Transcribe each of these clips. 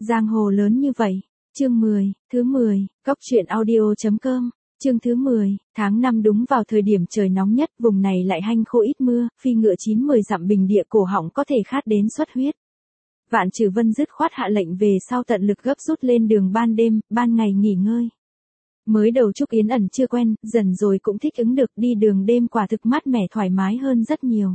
Giang hồ lớn như vậy. Chương 10, thứ 10, Cóc truyện audio.com, chương thứ 10, tháng 5 đúng vào thời điểm trời nóng nhất, vùng này lại hanh khô ít mưa, phi ngựa 9-10 dặm bình địa cổ họng có thể khát đến xuất huyết. Vạn Trừ Vân dứt khoát hạ lệnh về sau tận lực gấp rút lên đường ban đêm, ban ngày nghỉ ngơi. Mới đầu Trúc Yến ẩn chưa quen, dần rồi cũng thích ứng được, đi đường đêm quả thực mát mẻ thoải mái hơn rất nhiều.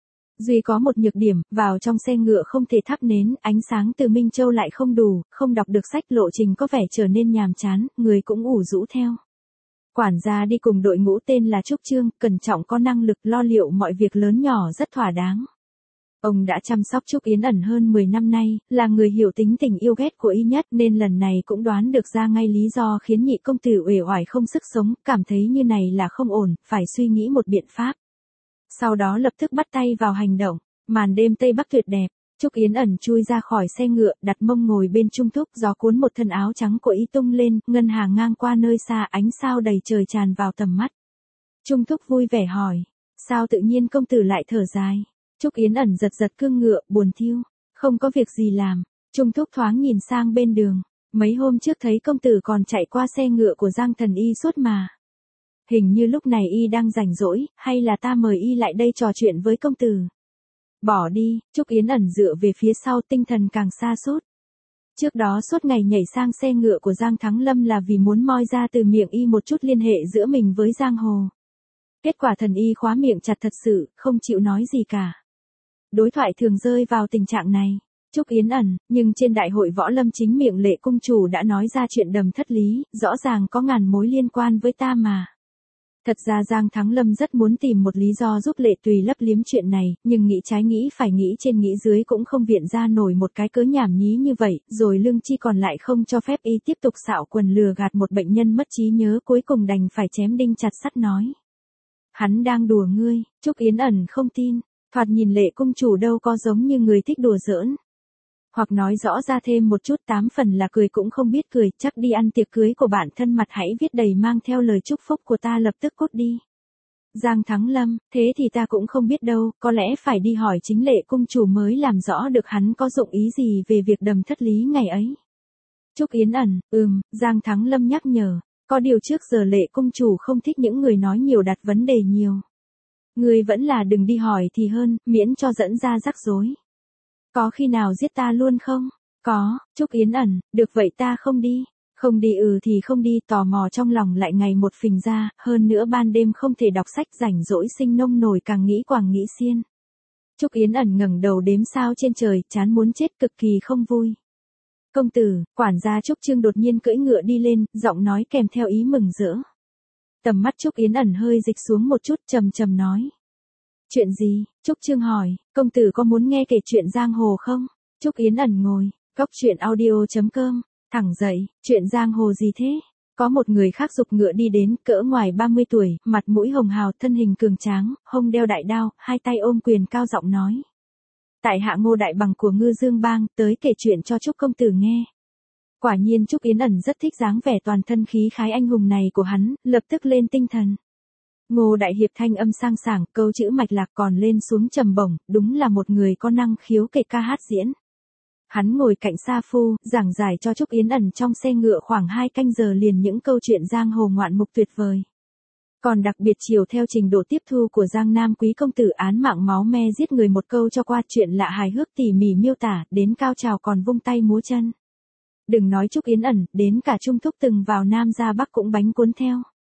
Duy có một nhược điểm, vào trong xe ngựa không thể thắp nến, ánh sáng từ Minh Châu lại không đủ, không đọc được sách, lộ trình có vẻ trở nên nhàm chán, người cũng ủ rũ theo. Quản gia đi cùng đội ngũ tên là Trúc Trương, cẩn trọng có năng lực lo liệu mọi việc lớn nhỏ rất thỏa đáng. Ông đã chăm sóc Trúc Yến ẩn hơn 10 năm nay, là người hiểu tính tình yêu ghét của y nhất nên lần này cũng đoán được ra ngay lý do khiến nhị công tử uể oải không sức sống, cảm thấy như này là không ổn, phải suy nghĩ một biện pháp. Sau đó lập tức bắt tay vào hành động, màn đêm Tây Bắc tuyệt đẹp, Trúc Yến ẩn chui ra khỏi xe ngựa, đặt mông ngồi bên Trung Thúc, gió cuốn một thân áo trắng của y tung lên, ngân hàng ngang qua nơi xa, ánh sao đầy trời tràn vào tầm mắt. Trung Thúc vui vẻ hỏi, sao tự nhiên công tử lại thở dài? Trúc Yến ẩn giật giật cương ngựa, buồn thiu, không có việc gì làm. Trung Thúc thoáng nhìn sang bên đường, mấy hôm trước thấy công tử còn chạy qua xe ngựa của Giang Thần Y suốt mà. Hình như lúc này y đang rảnh rỗi, hay là ta mời y lại đây trò chuyện với công tử? Bỏ đi, Trúc Yến ẩn dựa về phía sau, tinh thần càng sa sút. Trước đó suốt ngày nhảy sang xe ngựa của Giang Thắng Lâm là vì muốn moi ra từ miệng y một chút liên hệ giữa mình với giang hồ. Kết quả Thần Y khóa miệng chặt thật sự, không chịu nói gì cả. Đối thoại thường rơi vào tình trạng này. Trúc Yến ẩn, nhưng trên đại hội võ lâm chính miệng Lệ cung chủ đã nói ra chuyện Đầm Thất Lý, rõ ràng có ngàn mối liên quan với ta mà. Thật ra Giang Thắng Lâm rất muốn tìm một lý do giúp Lệ Tùy lấp liếm chuyện này, nhưng nghĩ trái nghĩ phải nghĩ trên nghĩ dưới cũng không viện ra nổi một cái cớ nhảm nhí như vậy, rồi lương chi còn lại không cho phép y tiếp tục xạo quần lừa gạt một bệnh nhân mất trí nhớ, cuối cùng đành phải chém đinh chặt sắt nói. Hắn đang đùa ngươi. Trúc Yến ẩn không tin, thoạt nhìn Lệ cung chủ đâu có giống như người thích đùa giỡn. Hoặc nói rõ ra thêm một chút, 8 phần là cười cũng không biết cười, chắc đi ăn tiệc cưới của bạn thân, mặt hãy viết đầy mang theo lời chúc phúc của ta, lập tức cút đi. Giang Thắng Lâm, thế thì ta cũng không biết đâu, có lẽ phải đi hỏi chính Lệ cung chủ mới làm rõ được hắn có dụng ý gì về việc Đầm Thất Lý ngày ấy. Trúc Yến ẩn, Giang Thắng Lâm nhắc nhở, có điều trước giờ Lệ cung chủ không thích những người nói nhiều đặt vấn đề nhiều. Ngươi vẫn là đừng đi hỏi thì hơn, miễn cho dẫn ra rắc rối. Có khi nào giết ta luôn không? Có. Trúc Yến ẩn, được vậy ta không đi. Không đi thì không đi, tò mò trong lòng lại ngày một phình ra, hơn nữa ban đêm không thể đọc sách, rảnh rỗi sinh nông nổi, càng nghĩ quàng nghĩ xiên. Trúc Yến ẩn ngẩng đầu đếm sao trên trời, chán muốn chết, cực kỳ không vui. Công tử, quản gia Trúc Trương đột nhiên cưỡi ngựa đi lên, giọng nói kèm theo ý mừng rỡ. Tầm mắt Trúc Yến ẩn hơi dịch xuống một chút, trầm trầm nói. Chuyện gì? Trúc Trương hỏi, công tử có muốn nghe kể chuyện giang hồ không? Trúc Yến ẩn ngồi, Cóc truyện audio.com, thẳng dậy, chuyện giang hồ gì thế? Có một người khác giục ngựa đi đến, cỡ ngoài 30 tuổi, mặt mũi hồng hào, thân hình cường tráng, hông đeo đại đao, hai tay ôm quyền, cao giọng nói. Tại hạ Ngô Đại Bằng của Ngư Dương Bang, tới kể chuyện cho Trúc công tử nghe. Quả nhiên Trúc Yến ẩn rất thích dáng vẻ toàn thân khí khái anh hùng này của hắn, lập tức lên tinh thần. Ngô Đại Hiệp thanh âm sang sảng, câu chữ mạch lạc còn lên xuống trầm bổng, đúng là một người có năng khiếu kể ca hát diễn. Hắn ngồi cạnh Sa Phu, giảng giải cho Trúc Yến ẩn trong xe ngựa khoảng 2 canh giờ liền những câu chuyện giang hồ ngoạn mục tuyệt vời. Còn đặc biệt chiều theo trình độ tiếp thu của Giang Nam quý công tử, án mạng máu me giết người một câu cho qua, chuyện lạ hài hước tỉ mỉ miêu tả, đến cao trào còn vung tay múa chân. Đừng nói Trúc Yến ẩn, đến cả Trung Thúc từng vào Nam ra Bắc cũng bánh cuốn theo.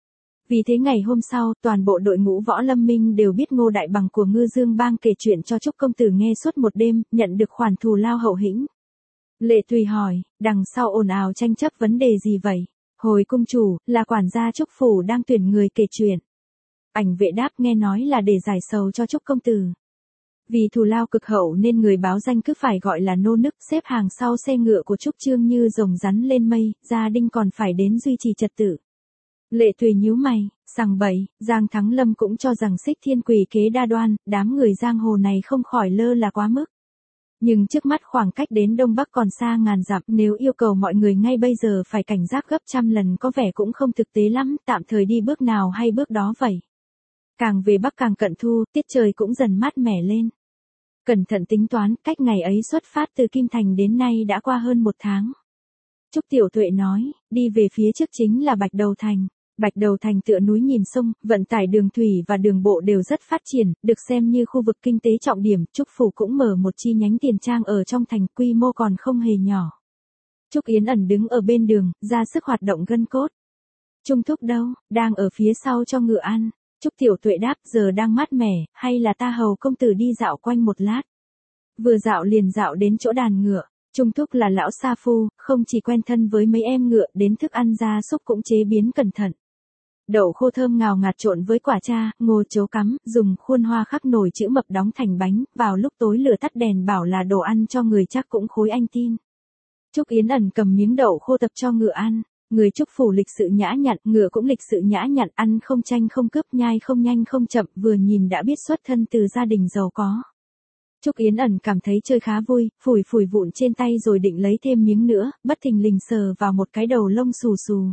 Vì thế ngày hôm sau, toàn bộ đội ngũ võ lâm minh đều biết Ngô Đại Bằng của Ngư Dương Bang kể chuyện cho Trúc công tử nghe suốt một đêm, nhận được khoản thù lao hậu hĩnh. Lệ Tùy hỏi, đằng sau ồn ào tranh chấp vấn đề gì vậy? Hồi cung chủ, là quản gia Trúc phủ đang tuyển người kể chuyện. Ảnh vệ đáp, nghe nói là để giải sầu cho Trúc công tử. Vì thù lao cực hậu nên người báo danh cứ phải gọi là nô nức, xếp hàng sau xe ngựa của Trúc Trương như rồng rắn lên mây, gia đình còn phải đến duy trì trật tự. Lệ Tùy nhíu mày, sằng bậy, Giang Thắng Lâm cũng cho rằng Xích Thiên quỷ kế đa đoan, đám người giang hồ này không khỏi lơ là quá mức. Nhưng trước mắt khoảng cách đến Đông Bắc còn xa ngàn dặm, nếu yêu cầu mọi người ngay bây giờ phải cảnh giác gấp trăm lần có vẻ cũng không thực tế lắm, tạm thời đi bước nào hay bước đó vậy. Càng về Bắc càng cận thu, tiết trời cũng dần mát mẻ lên. Cẩn thận tính toán, cách ngày ấy xuất phát từ Kim Thành đến nay đã qua hơn 1 tháng. Trúc Tiểu Tuệ nói, đi về phía trước chính là Bạch Đầu Thành. Bạch Đầu Thành tựa núi nhìn sông, vận tải đường thủy và đường bộ đều rất phát triển, được xem như khu vực kinh tế trọng điểm. Trúc Phủ cũng mở một chi nhánh tiền trang ở trong thành, quy mô còn không hề nhỏ. Trúc Yến ẩn đứng ở bên đường, ra sức hoạt động gân cốt. Trung Thúc đâu, đang ở phía sau cho ngựa ăn. Trúc Tiểu Tuệ đáp, giờ đang mát mẻ, hay là ta hầu công tử đi dạo quanh một lát. Vừa dạo liền dạo đến chỗ đàn ngựa. Trung Thúc là lão sa phu, không chỉ quen thân với mấy em ngựa, đến thức ăn gia súc cũng chế biến cẩn thận. Đậu khô thơm ngào ngạt trộn với quả cha, ngô chấu cắm, dùng khuôn hoa khắc nổi chữ mập đóng thành bánh, vào lúc tối lửa tắt đèn bảo là đồ ăn cho người chắc cũng khối anh tin. Trúc Yến ẩn cầm miếng đậu khô tập cho ngựa ăn. Người Trúc Phủ lịch sự nhã nhặn, ngựa cũng lịch sự nhã nhặn, ăn không tranh không cướp, nhai không nhanh không chậm, vừa nhìn đã biết xuất thân từ gia đình giàu có. Trúc Yến ẩn cảm thấy chơi khá vui, phủi phủi vụn trên tay rồi định lấy thêm miếng nữa, bất thình lình sờ vào một cái đầu lông xù xù.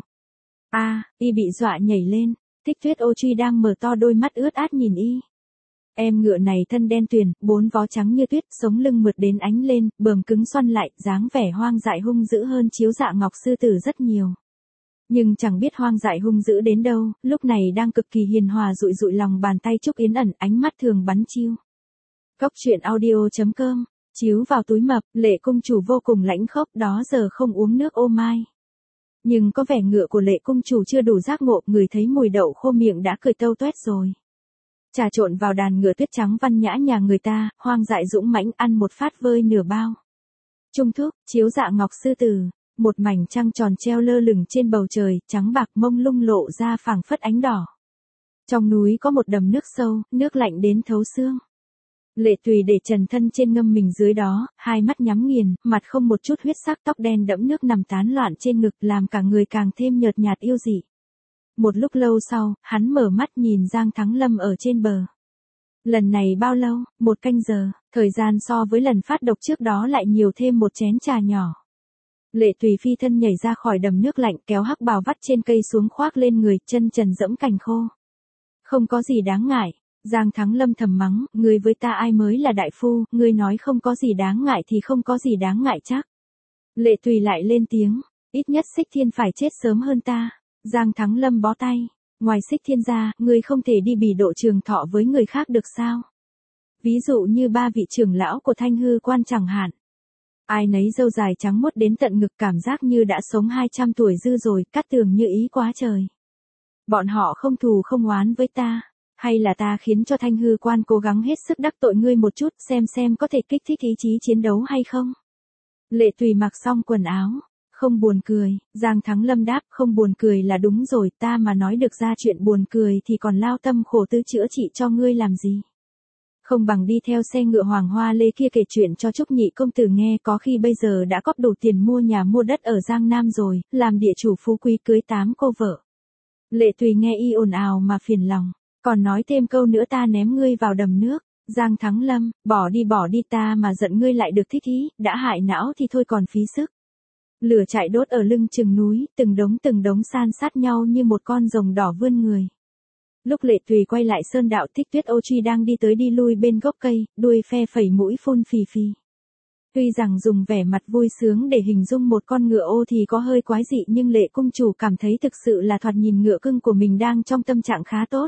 Y bị dọa nhảy lên, Thích Tuyết Ô Truy đang mở to đôi mắt ướt át nhìn y. Em ngựa này thân đen tuyền, 4 vó trắng như tuyết, sống lưng mượt đến ánh lên, bờm cứng xoăn lại, dáng vẻ hoang dại hung dữ hơn Chiếu Dạ Ngọc sư tử rất nhiều. Nhưng chẳng biết hoang dại hung dữ đến đâu, lúc này đang cực kỳ hiền hòa dụi dụi lòng bàn tay Trúc Yến ẩn, ánh mắt thường bắn chiêu. Cóc truyện audio.com, chiếu vào túi mập, Lệ Cung Chủ vô cùng lãnh khốc, đó giờ không uống nước ô mai. Nhưng có vẻ ngựa của Lệ Cung Chủ chưa đủ giác ngộ, người thấy mùi đậu khô miệng đã cười tâu toét rồi. Trà trộn vào đàn ngựa tuyết trắng văn nhã nhà người ta, hoang dại dũng mãnh, ăn một phát vơi nửa bao. Trung Thúc, Chiếu Dạ Ngọc sư tử, một mảnh trăng tròn treo lơ lửng trên bầu trời, trắng bạc mông lung lộ ra phảng phất ánh đỏ. Trong núi có một đầm nước sâu, nước lạnh đến thấu xương. Lệ Tùy để trần thân trên ngâm mình dưới đó, hai mắt nhắm nghiền, mặt không một chút huyết sắc, tóc đen đẫm nước nằm tán loạn trên ngực, làm cả người càng thêm nhợt nhạt yêu dị. Một lúc lâu sau, hắn mở mắt nhìn Giang Thắng Lâm ở trên bờ. Lần này bao lâu? 1 canh giờ, thời gian so với lần phát độc trước đó lại nhiều thêm một chén trà nhỏ. Lệ Tùy phi thân nhảy ra khỏi đầm nước lạnh, kéo hắc bào vắt trên cây xuống khoác lên người, chân trần dẫm cành khô. Không có gì đáng ngại. Giang Thắng Lâm thầm mắng, ngươi với ta ai mới là đại phu, ngươi nói không có gì đáng ngại thì không có gì đáng ngại chắc. Lệ Tùy lại lên tiếng, ít nhất Xích Thiên phải chết sớm hơn ta. Giang Thắng Lâm bó tay, ngoài Xích Thiên ra, ngươi không thể đi bỉ độ trường thọ với người khác được sao? Ví dụ như 3 vị trưởng lão của Thanh Hư Quan chẳng hạn. Ai nấy râu dài trắng muốt đến tận ngực, cảm giác như đã sống 200 tuổi dư rồi, Cát Tường như ý quá trời. Bọn họ không thù không oán với ta. Hay là ta khiến cho Thanh Hư Quan cố gắng hết sức đắc tội ngươi một chút, xem có thể kích thích ý chí chiến đấu hay không? Lệ Tùy mặc xong quần áo, không buồn cười, Giang Thắng Lâm đáp, không buồn cười là đúng rồi, ta mà nói được ra chuyện buồn cười thì còn lao tâm khổ tư chữa trị cho ngươi làm gì? Không bằng đi theo xe ngựa Hoàng Hoa Lê kia kể chuyện cho Trúc Nhị công tử nghe, có khi bây giờ đã góp đủ tiền mua nhà mua đất ở Giang Nam rồi, làm địa chủ phú quý cưới 8 cô vợ. Lệ Tùy nghe y ồn ào mà phiền lòng. Còn nói thêm câu nữa ta ném ngươi vào đầm nước. Giang Thắng Lâm, bỏ đi, ta mà giận ngươi lại được thích ý, đã hại não thì thôi còn phí sức. Lửa chạy đốt ở lưng chừng núi, từng đống san sát nhau như một con rồng đỏ vươn người. Lúc Lệ Tùy quay lại sơn đạo, Thích Tuyết Ô Truy đang đi tới đi lui bên gốc cây, đuôi phe phẩy mũi phun phì phì. Tuy rằng dùng vẻ mặt vui sướng để hình dung một con ngựa ô thì có hơi quái dị, nhưng Lệ Cung Chủ cảm thấy thực sự là thoạt nhìn ngựa cưng của mình đang trong tâm trạng khá tốt.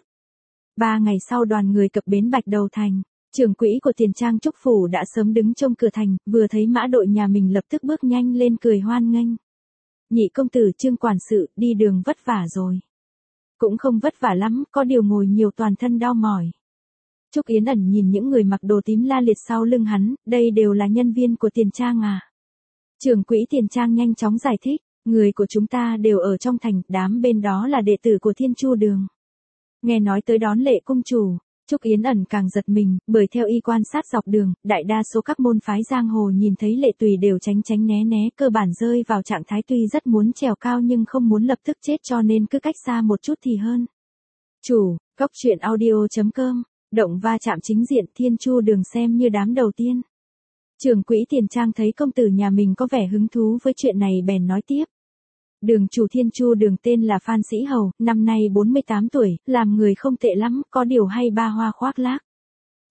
3 ngày sau đoàn người cập bến Bạch Đầu Thành, trưởng quỹ của tiền trang Trúc Phủ đã sớm đứng trông cửa thành, vừa thấy mã đội nhà mình lập tức bước nhanh lên cười hoan nghênh. Nhị công tử Trương quản sự, đi đường vất vả rồi. Cũng không vất vả lắm, có điều ngồi nhiều toàn thân đau mỏi. Trúc Yến ẩn nhìn những người mặc đồ tím la liệt sau lưng hắn, đây đều là nhân viên của tiền trang à. Trưởng quỹ tiền trang nhanh chóng giải thích, người của chúng ta đều ở trong thành, đám bên đó là đệ tử của Thiên Chu Đường. Nghe nói tới đón Lệ Cung Chủ, Trúc Yến ẩn càng giật mình, bởi theo y quan sát dọc đường, đại đa số các môn phái giang hồ nhìn thấy Lệ Tùy đều tránh né, cơ bản rơi vào trạng thái tuy rất muốn trèo cao nhưng không muốn lập tức chết, cho nên cứ cách xa một chút thì hơn. Chủ, Cóc truyện audio.com, động va chạm chính diện, Thiên Chu Đường xem như đám đầu tiên. Trưởng quỹ tiền trang thấy công tử nhà mình có vẻ hứng thú với chuyện này bèn nói tiếp. Đường chủ Thiên Chu Đường tên là Phan Sĩ Hầu, năm nay 48 tuổi, làm người không tệ lắm, có điều hay ba hoa khoác lác.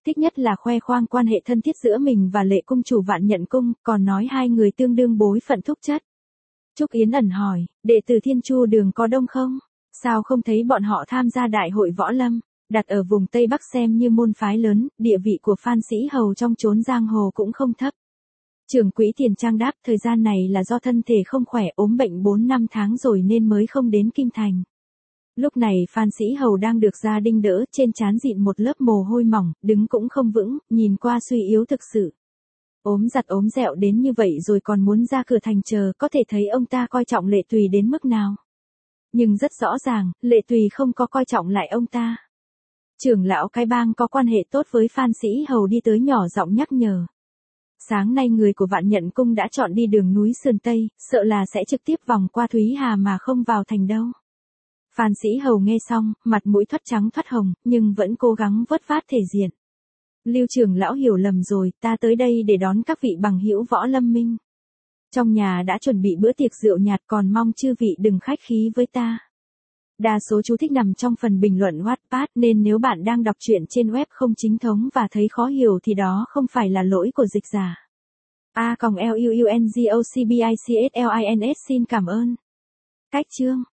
Thích nhất là khoe khoang quan hệ thân thiết giữa mình và Lệ cung chủ Vạn Nhận Cung, còn nói hai người tương đương bối phận thúc chất. Trúc Yến ẩn hỏi, đệ tử Thiên Chu Đường có đông không? Sao không thấy bọn họ tham gia đại hội võ lâm? Đặt ở vùng Tây Bắc xem như môn phái lớn, địa vị của Phan Sĩ Hầu trong chốn giang hồ cũng không thấp. Trưởng quỹ Tiền Trang đáp, thời gian này là do thân thể không khỏe, ốm bệnh 4 năm tháng rồi nên mới không đến Kim Thành. Lúc này Phan Sĩ Hầu đang được gia đình đỡ, trên trán dịn một lớp mồ hôi mỏng, đứng cũng không vững, nhìn qua suy yếu thực sự. Ốm giặt ốm dẹo đến như vậy rồi còn muốn ra cửa thành chờ, có thể thấy ông ta coi trọng Lệ Tùy đến mức nào. Nhưng rất rõ ràng, Lệ Tùy không có coi trọng lại ông ta. Trưởng lão cái bang có quan hệ tốt với Phan Sĩ Hầu đi tới nhỏ giọng nhắc nhở. Sáng nay người của Vạn Nhận Cung đã chọn đi đường núi Sườn Tây, sợ là sẽ trực tiếp vòng qua Thúy Hà mà không vào thành đâu. Phan Sĩ Hầu nghe xong, mặt mũi thoắt trắng thoắt hồng, nhưng vẫn cố gắng vớt vát thể diện. Lưu trưởng lão hiểu lầm rồi, ta tới đây để đón các vị bằng hữu võ lâm minh. Trong nhà đã chuẩn bị bữa tiệc rượu nhạt, còn mong chư vị đừng khách khí với ta. Đa số chú thích nằm trong phần bình luận Wattpad, nên nếu bạn đang đọc truyện trên web không chính thống và thấy khó hiểu thì đó không phải là lỗi của dịch giả. A-L-U-U-N-G-O-C-B-I-C-S-L-I-N-S xin cảm ơn. Cách chương